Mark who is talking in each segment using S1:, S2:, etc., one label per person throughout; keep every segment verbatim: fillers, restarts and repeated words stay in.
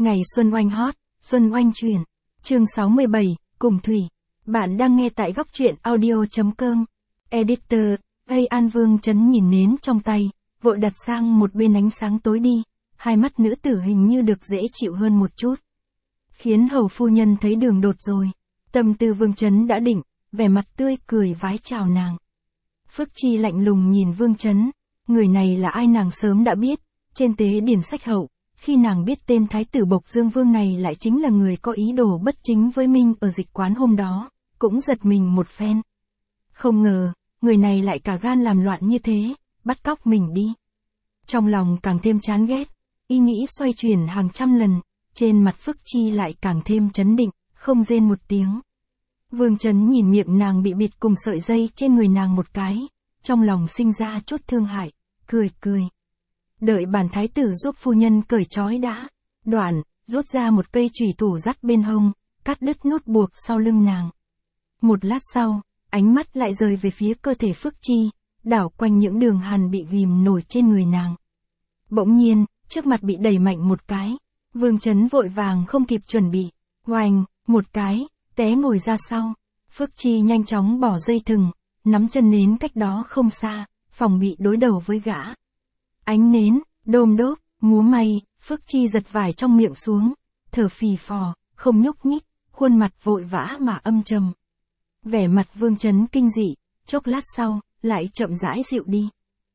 S1: Ngày Xuân Oanh hot, Xuân Oanh truyền. Chương sáu mươi bảy, Cùng Thủy. Bạn đang nghe tại góc truyện audio.com. Editor, A An Vương Chấn nhìn nến trong tay, vội đặt sang một bên ánh sáng tối đi, hai mắt nữ tử hình như được dễ chịu hơn một chút. Khiến hầu phu nhân thấy đường đột rồi. Tâm tư Vương Chấn đã định, vẻ mặt tươi cười vái chào nàng. Phước Chi lạnh lùng nhìn Vương Chấn, người này là ai nàng sớm đã biết, trên tế điển sách hậu. Khi nàng biết tên thái tử Bộc Dương Vương này lại chính là người có ý đồ bất chính với Minh ở dịch quán hôm đó, cũng giật mình một phen. Không ngờ, người này lại cả gan làm loạn như thế, bắt cóc mình đi. Trong lòng càng thêm chán ghét, ý nghĩ xoay chuyển hàng trăm lần, trên mặt Phước Chi lại càng thêm chấn định, không rên một tiếng. Vương Chấn nhìn miệng nàng bị bịt cùng sợi dây trên người nàng một cái, trong lòng sinh ra chút thương hại, cười cười. Đợi bản thái tử giúp phu nhân cởi trói đã. Đoạn, rút ra một cây chùy thủ dắt bên hông, cắt đứt nút buộc sau lưng nàng. Một lát sau, ánh mắt lại rời về phía cơ thể Phước Chi, đảo quanh những đường hằn bị ghim nổi trên người nàng. Bỗng nhiên, trước mặt bị đẩy mạnh một cái, Vương Chấn vội vàng không kịp chuẩn bị, oành, một cái, té ngồi ra sau. Phước Chi nhanh chóng bỏ dây thừng, nắm chân nến cách đó không xa, phòng bị đối đầu với gã. Ánh nến, đôm đốp, múa may, Phước Chi giật vải trong miệng xuống, thở phì phò, không nhúc nhích, khuôn mặt vội vã mà âm trầm. Vẻ mặt Vương Chấn kinh dị, chốc lát sau, lại chậm rãi dịu đi.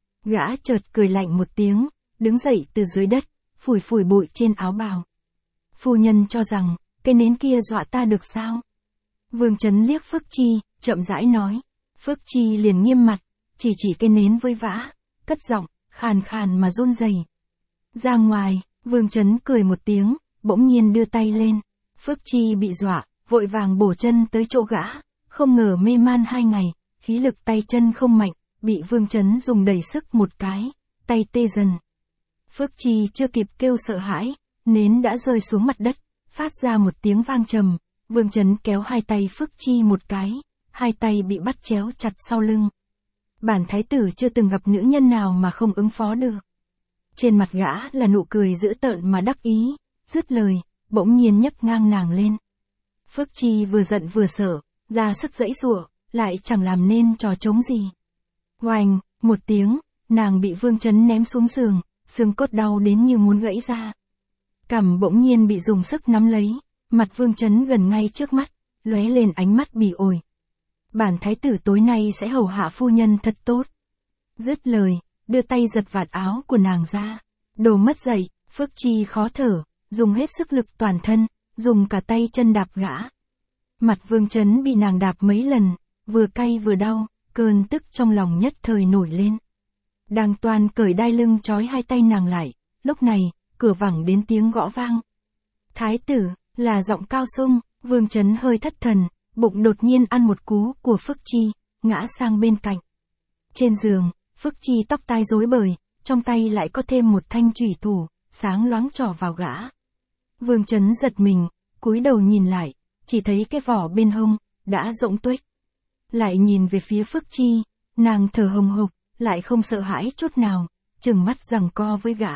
S1: Gã chợt cười lạnh một tiếng, đứng dậy từ dưới đất, phủi phủi bụi trên áo bào. Phu nhân cho rằng, cái nến kia dọa ta được sao? Vương Chấn liếc Phước Chi, chậm rãi nói. Phước Chi liền nghiêm mặt, chỉ chỉ cái nến với vã, cất giọng, khàn khàn mà run rẩy. Ra ngoài, Vương Chấn cười một tiếng, bỗng nhiên đưa tay lên. Phước Chi bị dọa, vội vàng bổ chân tới chỗ gã, không ngờ mê man hai ngày, khí lực tay chân không mạnh, bị Vương Chấn dùng đầy sức một cái, tay tê dần. Phước Chi chưa kịp kêu sợ hãi, nến đã rơi xuống mặt đất, phát ra một tiếng vang trầm. Vương Chấn kéo hai tay Phước Chi một cái, hai tay bị bắt chéo chặt sau lưng. Bản thái tử chưa từng gặp nữ nhân nào mà không ứng phó được. Trên mặt gã là nụ cười dữ tợn mà đắc ý, dứt lời, bỗng nhiên nhấc ngang nàng lên. Phước Chi vừa giận vừa sợ, ra sức giãy giụa, lại chẳng làm nên trò trống gì. Oành, một tiếng, nàng bị Vương Chấn ném xuống giường, xương cốt đau đến như muốn gãy ra. Cằm bỗng nhiên bị dùng sức nắm lấy, mặt Vương Chấn gần ngay trước mắt, lóe lên ánh mắt bỉ ổi. Bản thái tử tối nay sẽ hầu hạ phu nhân thật tốt. Dứt lời, đưa tay giật vạt áo của nàng ra. Đồ mất dậy, Phước Chi khó thở, dùng hết sức lực toàn thân, dùng cả tay chân đạp gã. Mặt Vương Chấn bị nàng đạp mấy lần, vừa cay vừa đau, cơn tức trong lòng nhất thời nổi lên. Đang toan cởi đai lưng trói hai tay nàng lại, lúc này, cửa vẳng đến tiếng gõ vang. Thái tử, là giọng Cao Sung. Vương Chấn hơi thất thần, bụng đột nhiên ăn một cú của Phước Chi, ngã sang bên cạnh. Trên giường, Phước Chi tóc tai rối bời, trong tay lại có thêm một thanh chùy thủ, sáng loáng trỏ vào gã. Vương Chấn giật mình, cúi đầu nhìn lại, chỉ thấy cái vỏ bên hông, đã rỗng tuếch. Lại nhìn về phía Phước Chi, nàng thở hồng hộc, lại không sợ hãi chút nào, trừng mắt giằng co với gã.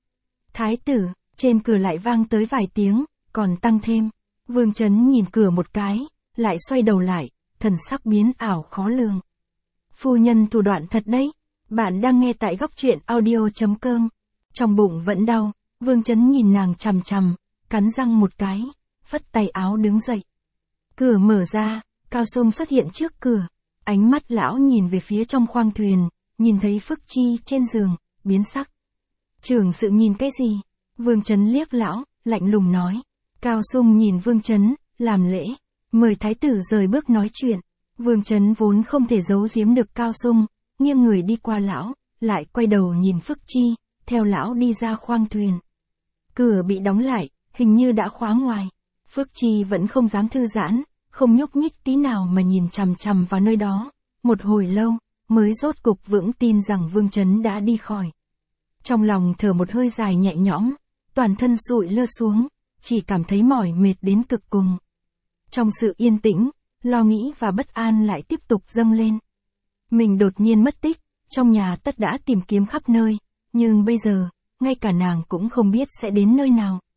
S1: Thái tử, trên cửa lại vang tới vài tiếng, còn tăng thêm. Vương Chấn nhìn cửa một cái, lại xoay đầu lại, thần sắc biến ảo khó lường. Phu nhân thủ đoạn thật đấy. Bạn đang nghe tại góc truyện audio.com. Trong bụng vẫn đau, Vương Chấn nhìn nàng chằm chằm, cắn răng một cái, phất tay áo đứng dậy. Cửa mở ra, Cao Sung xuất hiện trước cửa, ánh mắt lão nhìn về phía trong khoang thuyền, nhìn thấy Phước Chi trên giường, biến sắc. Trưởng sự nhìn cái gì? Vương Chấn liếc lão, lạnh lùng nói. Cao Sung nhìn Vương Chấn, làm lễ, mời thái tử rời bước nói chuyện. Vương Chấn vốn không thể giấu giếm được Cao Sung, nghiêng người đi qua lão, lại quay đầu nhìn Phước Chi, theo lão đi ra khoang thuyền. Cửa bị đóng lại, hình như đã khóa ngoài. Phước Chi vẫn không dám thư giãn, không nhúc nhích tí nào mà nhìn chằm chằm vào nơi đó. Một hồi lâu, mới rốt cục vững tin rằng Vương Chấn đã đi khỏi. Trong lòng thở một hơi dài nhẹ nhõm, toàn thân sụi lơ xuống, chỉ cảm thấy mỏi mệt đến cực cùng. Trong sự yên tĩnh, lo nghĩ và bất an lại tiếp tục dâng lên. Mình đột nhiên mất tích, trong nhà tất đã tìm kiếm khắp nơi, nhưng bây giờ, ngay cả nàng cũng không biết sẽ đến nơi nào.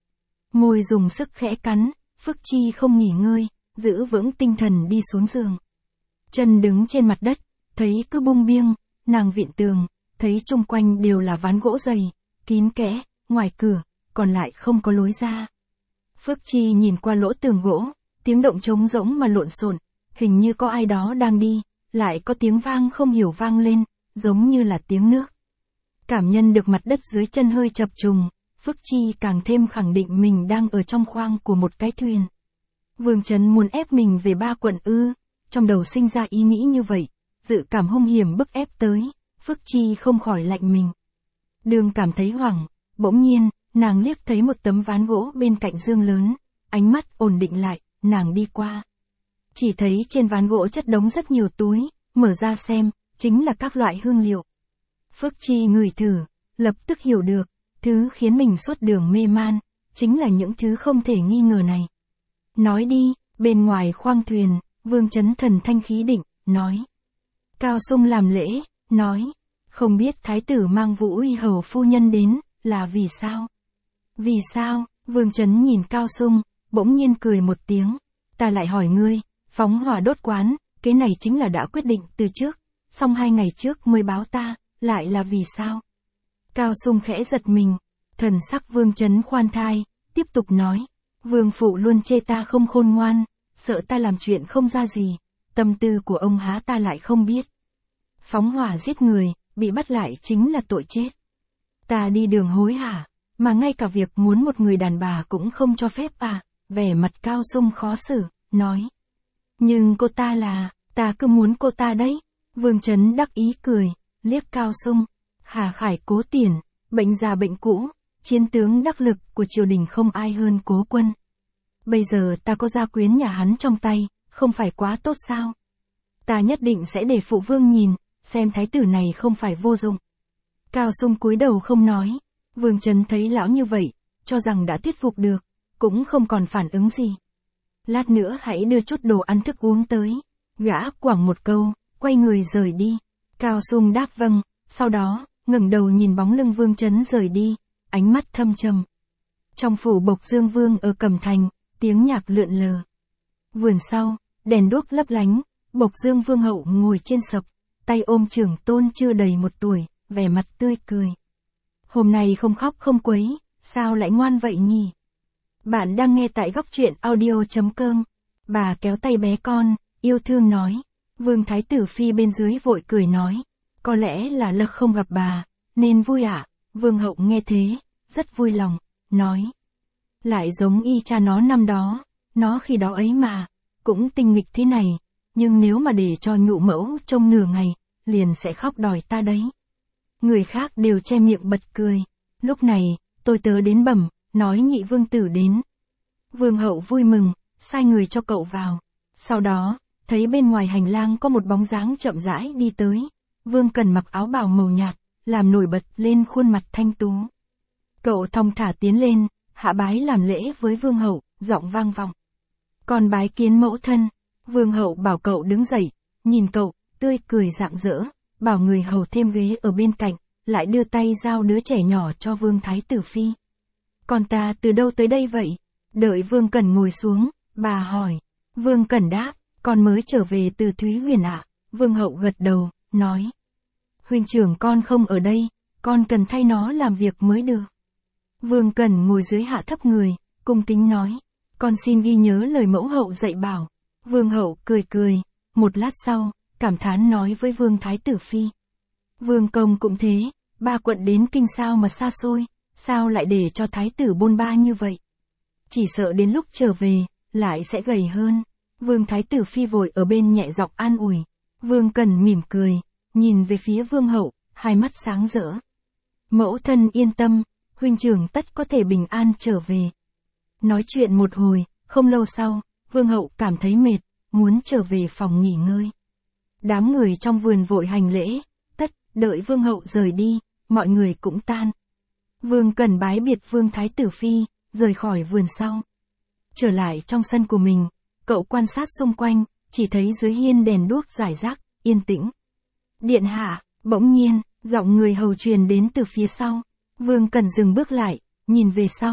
S1: Môi dùng sức khẽ cắn, Phước Chi không nghỉ ngơi, giữ vững tinh thần đi xuống giường. Chân đứng trên mặt đất, thấy cứ bung biêng, nàng vịn tường, thấy chung quanh đều là ván gỗ dày, kín kẽ, ngoài cửa, còn lại không có lối ra. Phước Chi nhìn qua lỗ tường gỗ, tiếng động trống rỗng mà lộn xộn, hình như có ai đó đang đi, lại có tiếng vang không hiểu vang lên, giống như là tiếng nước. Cảm nhận được mặt đất dưới chân hơi chập trùng, Phước Chi càng thêm khẳng định mình đang ở trong khoang của một cái thuyền. Vương Chấn muốn ép mình về Ba Quận ư, trong đầu sinh ra ý nghĩ như vậy, dự cảm hung hiểm bức ép tới, Phước Chi không khỏi lạnh mình. Đường cảm thấy hoảng, bỗng nhiên, nàng liếc thấy một tấm ván gỗ bên cạnh giường lớn, ánh mắt ổn định lại, nàng đi qua. Chỉ thấy trên ván gỗ chất đống rất nhiều túi, mở ra xem, chính là các loại hương liệu. Phước Chi ngửi thử, lập tức hiểu được, thứ khiến mình suốt đường mê man, chính là những thứ không thể nghi ngờ này. Nói đi, bên ngoài khoang thuyền, Vương Chấn thần thanh khí định, nói. Cao Sung làm lễ, nói, không biết thái tử mang Vũ Uy hầu phu nhân đến, là vì sao? Vì sao? Vương Chấn nhìn Cao Sung, bỗng nhiên cười một tiếng, ta lại hỏi ngươi, phóng hỏa đốt quán, cái này chính là đã quyết định từ trước, xong hai ngày trước mới báo ta, lại là vì sao? Cao Sung khẽ giật mình, thần sắc Vương Chấn khoan thai, tiếp tục nói, Vương phụ luôn chê ta không khôn ngoan, sợ ta làm chuyện không ra gì, tâm tư của ông há ta lại không biết. Phóng hỏa giết người, bị bắt lại chính là tội chết. Ta đi đường hối hả, mà ngay cả việc muốn một người đàn bà cũng không cho phép à, vẻ mặt Cao Sung khó xử, nói. Nhưng cô ta là, ta cứ muốn cô ta đấy. Vương Chấn đắc ý cười, liếc Cao Sung, Hà Khải Cố Tiền, bệnh già bệnh cũ, chiến tướng đắc lực của triều đình không ai hơn Cố Quân. Bây giờ ta có gia quyến nhà hắn trong tay, không phải quá tốt sao? Ta nhất định sẽ để phụ vương nhìn, xem thái tử này không phải vô dụng. Cao Sung cúi đầu không nói, Vương Chấn thấy lão như vậy, cho rằng đã thuyết phục được, cũng không còn phản ứng gì. Lát nữa hãy đưa chút đồ ăn thức uống tới. Gã quẳng một câu, quay người rời đi. Cao Sung đáp vâng, sau đó, ngẩng đầu nhìn bóng lưng Vương Chấn rời đi, ánh mắt thâm trầm. Trong phủ Bộc Dương Vương ở Cẩm Thành, tiếng nhạc lượn lờ. Vườn sau, đèn đuốc lấp lánh, Bộc Dương Vương hậu ngồi trên sập, tay ôm trưởng tôn chưa đầy một tuổi, vẻ mặt tươi cười. Hôm nay không khóc không quấy, sao lại ngoan vậy nhỉ? Bạn đang nghe tại góc truyện audio chấm com. Bà kéo tay bé con, yêu thương nói. Vương Thái tử Phi bên dưới vội cười nói. Có lẽ là Lộc không gặp bà, nên vui ạ. À? Vương hậu nghe thế, rất vui lòng, nói. Lại giống y cha nó năm đó, nó khi đó ấy mà, cũng tinh nghịch thế này, nhưng nếu mà để cho nhụ mẫu trông nửa ngày, liền sẽ khóc đòi ta đấy. Người khác đều che miệng bật cười. Lúc này, tôi tớ đến bẩm, nói nhị vương tử đến. Vương hậu vui mừng, sai người cho cậu vào. Sau đó, thấy bên ngoài hành lang có một bóng dáng chậm rãi đi tới. Vương Cần mặc áo bào màu nhạt, làm nổi bật lên khuôn mặt thanh tú. Cậu thong thả tiến lên, hạ bái làm lễ với vương hậu, giọng vang vọng. Còn bái kiến mẫu thân, vương hậu bảo cậu đứng dậy, nhìn cậu, tươi cười rạng rỡ, bảo người hầu thêm ghế ở bên cạnh, lại đưa tay giao đứa trẻ nhỏ cho Vương Thái tử Phi. Còn ta từ đâu tới đây vậy? Đợi Vương Cẩn ngồi xuống, bà hỏi. Vương Cẩn đáp, con mới trở về từ Thúy Huyền ạ. À? Vương hậu gật đầu, nói. Huynh trưởng con không ở đây, con cần thay nó làm việc mới được. Vương Cẩn ngồi dưới hạ thấp người, cung kính nói. Con xin ghi nhớ lời mẫu hậu dạy bảo. Vương hậu cười cười, một lát sau, cảm thán nói với Vương Thái tử Phi. Vương công cũng thế, Ba Quận đến kinh sao mà xa xôi, sao lại để cho thái tử bôn ba như vậy? Chỉ sợ đến lúc trở về, lại sẽ gầy hơn. Vương Thái tử Phi vội ở bên nhẹ giọng an ủi. Vương Cần mỉm cười, nhìn về phía vương hậu, hai mắt sáng rỡ. Mẫu thân yên tâm, huynh trưởng tất có thể bình an trở về. Nói chuyện một hồi, không lâu sau, vương hậu cảm thấy mệt, muốn trở về phòng nghỉ ngơi. Đám người trong vườn vội hành lễ, tất, đợi vương hậu rời đi, mọi người cũng tan. Vương Cần bái biệt Vương Thái tử Phi, rời khỏi vườn sau. Trở lại trong sân của mình, cậu quan sát xung quanh, chỉ thấy dưới hiên đèn đuốc rải rác, yên tĩnh. Điện hạ, bỗng nhiên, giọng người hầu truyền đến từ phía sau. Vương Cần dừng bước lại, nhìn về sau.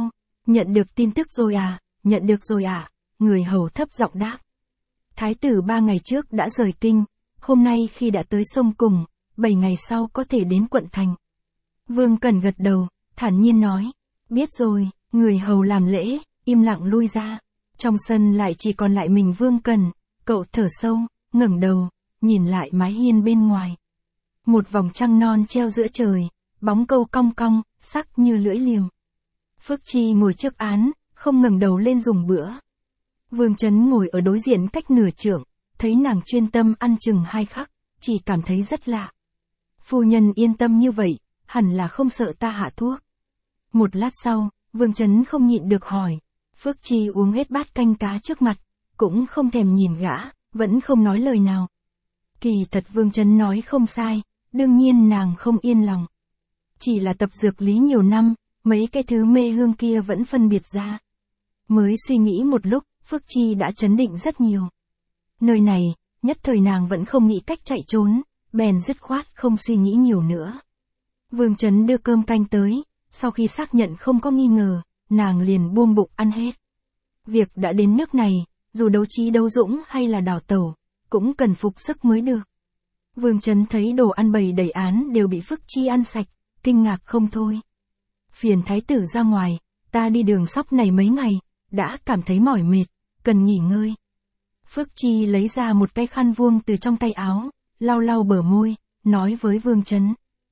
S1: Nhận được tin tức rồi à, nhận được rồi à, người hầu thấp giọng đáp. Thái tử ba ngày trước đã rời kinh, hôm nay khi đã tới sông Cùng, bảy ngày sau có thể đến quận thành. Vương Cẩn gật đầu, thản nhiên nói, biết rồi, người hầu làm lễ, im lặng lui ra. Trong sân lại chỉ còn lại mình Vương Cẩn, cậu thở sâu, ngẩng đầu, nhìn lại mái hiên bên ngoài. Một vòng trăng non treo giữa trời, bóng câu cong cong, sắc như lưỡi liềm. Phước Chi ngồi trước án, không ngẩng đầu lên dùng bữa. Vương Chấn ngồi ở đối diện cách nửa trượng, thấy nàng chuyên tâm ăn chừng hai khắc, chỉ cảm thấy rất lạ. Phu nhân yên tâm như vậy, hẳn là không sợ ta hạ thuốc. Một lát sau, Vương Chấn không nhịn được hỏi. Phước Chi uống hết bát canh cá trước mặt, cũng không thèm nhìn gã, vẫn không nói lời nào. Kỳ thật Vương Chấn nói không sai, đương nhiên nàng không yên lòng. Chỉ là tập dược lý nhiều năm, mấy cái thứ mê hương kia vẫn phân biệt ra. Mới suy nghĩ một lúc, Phước Chi đã chấn định rất nhiều. Nơi này, nhất thời nàng vẫn không nghĩ cách chạy trốn, bèn dứt khoát không suy nghĩ nhiều nữa. Vương Chấn đưa cơm canh tới, sau khi xác nhận không có nghi ngờ, nàng liền buông bụng ăn hết. Việc đã đến nước này, dù đấu trí đấu dũng hay là đào tẩu, cũng cần phục sức mới được. Vương Chấn thấy đồ ăn bày đầy án đều bị Phước Chi ăn sạch, kinh ngạc không thôi. Phiền thái tử ra ngoài, ta đi đường sóc này mấy ngày, đã cảm thấy mỏi mệt, cần nghỉ ngơi. Phước Chi lấy ra một cái khăn vuông từ trong tay áo, lau lau bờ môi, nói với Vương Chấn.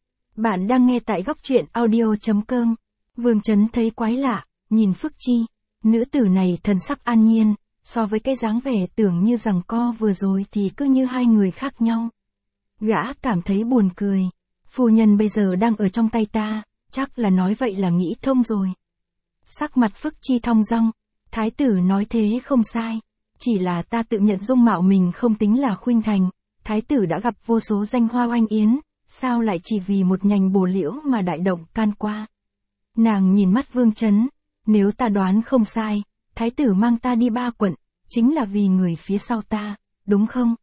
S1: Bạn đang nghe tại góc truyện audio chấm com. Vương Chấn thấy quái lạ, nhìn Phước Chi, nữ tử này thần sắc an nhiên, so với cái dáng vẻ tưởng như giằng co vừa rồi thì cứ như hai người khác nhau. Gã cảm thấy buồn cười, phu nhân bây giờ đang ở trong tay ta, chắc là nói vậy là nghĩ thông rồi. Sắc mặt Phước Chi thong dong, thái tử nói thế không sai, chỉ là ta tự nhận dung mạo mình không tính là khuynh thành, thái tử đã gặp vô số danh hoa oanh yến, sao lại chỉ vì một nhành bồ liễu mà đại động can qua. Nàng nhìn mắt Vương Chấn, nếu ta đoán không sai, thái tử mang ta đi ba quận, chính là vì người phía sau ta, đúng không?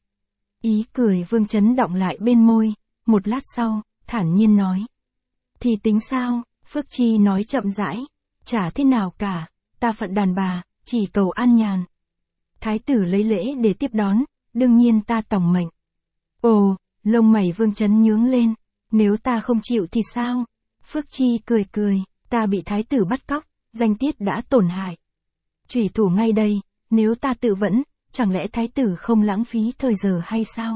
S1: Ý cười Vương Chấn đọng lại bên môi, một lát sau, thản nhiên nói. Thì tính sao? Phước Chi nói chậm rãi, chả thế nào cả, ta phận đàn bà, chỉ cầu an nhàn. Thái tử lấy lễ để tiếp đón, đương nhiên ta tòng mệnh. Ồ, lông mày Vương Chấn nhướng lên, nếu ta không chịu thì sao? Phước Chi cười cười, ta bị thái tử bắt cóc, danh tiết đã tổn hại. Chủy thủ ngay đây, nếu ta tự vẫn, chẳng lẽ thái tử không lãng phí thời giờ hay sao?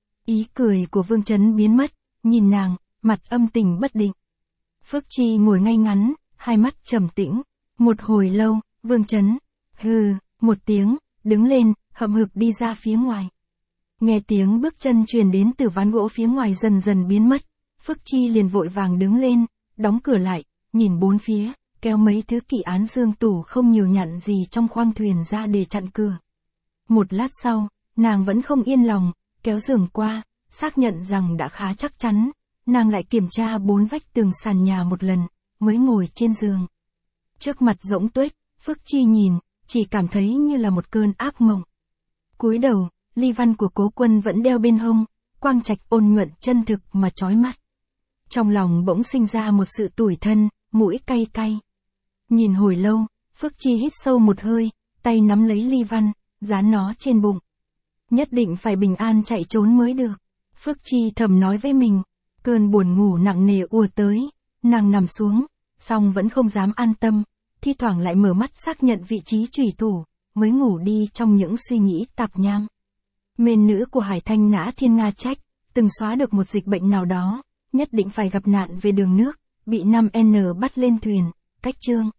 S1: Ý cười của Vương Chấn biến mất, nhìn nàng, mặt âm tình bất định. Phước Chi ngồi ngay ngắn, hai mắt trầm tĩnh, một hồi lâu, Vương Chấn, hừ, một tiếng, đứng lên, hậm hực đi ra phía ngoài. Nghe tiếng bước chân truyền đến từ ván gỗ phía ngoài dần dần biến mất, Phước Chi liền vội vàng đứng lên, đóng cửa lại, nhìn bốn phía, kéo mấy thứ kỷ án dương tủ không nhiều nhặn gì trong khoang thuyền ra để chặn cửa. Một lát sau, nàng vẫn không yên lòng, kéo giường qua, xác nhận rằng đã khá chắc chắn, nàng lại kiểm tra bốn vách tường sàn nhà một lần, mới ngồi trên giường. Trước mặt rỗng tuếch, Phước Chi nhìn, chỉ cảm thấy như là một cơn ác mộng. Cúi đầu, ly văn của Cố Quân vẫn đeo bên hông, quang trạch ôn nhuận chân thực mà chói mắt. Trong lòng bỗng sinh ra một sự tủi thân, mũi cay cay. Nhìn hồi lâu, Phước Chi hít sâu một hơi, tay nắm lấy ly văn, dán nó trên bụng. Nhất định phải bình an chạy trốn mới được. Phước Chi thầm nói với mình, cơn buồn ngủ nặng nề ùa tới, nàng nằm xuống, song vẫn không dám an tâm, thi thoảng lại mở mắt xác nhận vị trí chủy thủ, mới ngủ đi trong những suy nghĩ tạp nham. Mên nữ của Hải Thanh Nã Thiên Nga trách, từng xóa được một dịch bệnh nào đó, nhất định phải gặp nạn về đường nước, bị năm N bắt lên thuyền, cách chương.